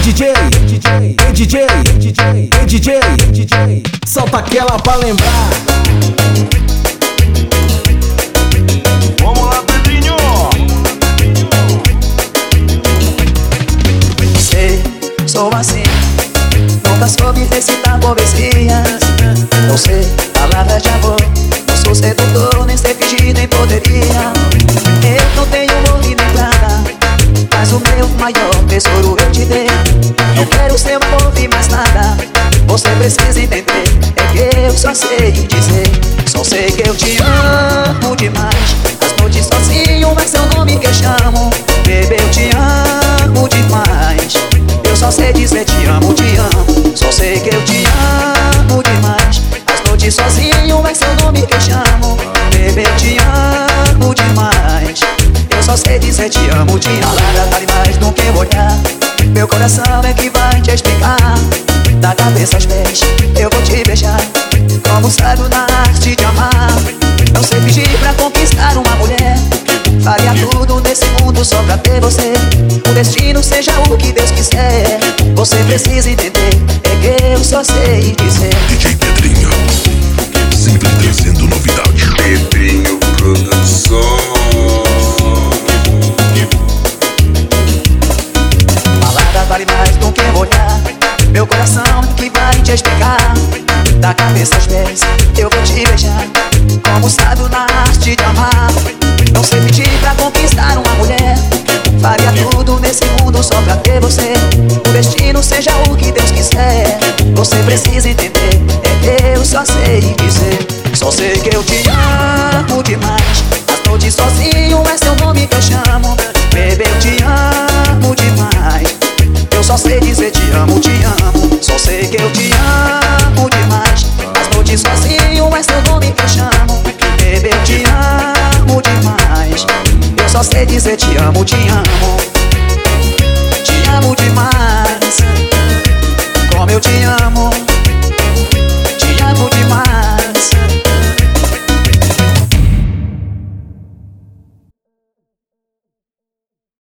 DJ, solta aquela pra lembrar. Vamos lá, Pedrinho. Sou assim, nunca soube recitar poesias. Não sei palavras de amor, não sou sedutor, nem sei fingir, nem poderia. Eu não tenho nome nem nada, mas o meu maior tesouro eu te dei. Não quero seu amor e mais nada, você precisa entender. É que eu só sei dizer, só sei que eu te amo demais. As noites sozinho é seu nome que eu chamo. Bebê, eu te amo demais. Eu só sei dizer te amo, só sei que eu te amo demais. As noites sozinho é seu nome que eu chamo. Bebê, eu te amo demais. Eu só sei dizer te amo, Palavra vale mais do que eu olhar. Meu coração é que vai te explicar. Da cabeça aos pés eu vou te beijar, como sábio na arte de amar. Não sei fingir pra conquistar uma mulher. Faria tudo nesse mundo só pra ter você. O destino seja o que Deus quiser. Você precisa entender, é que eu só sei dizer. DJ Pedrinho, sempre trazendo novidade. Pedrinho Produção. Palavra vale mais do que eu olhar. Meu coração que vai te explicar. Da cabeça aos pés eu vou te beijar, como sábio na arte de amar. Não sei pedir pra conquistar uma mulher. Faria tudo nesse mundo só pra ter você. O destino seja o que Deus quiser. Você precisa entender, é que eu só sei dizer. Só sei que eu te amo demais. As noites sozinho é seu nome que eu chamo. Bebê, eu te amo demais. Eu só sei dizer te amo, só sei que eu te amo demais. As noites sozinho é seu nome que eu chamo. Bebê, eu te amo demais. Eu só sei dizer te amo.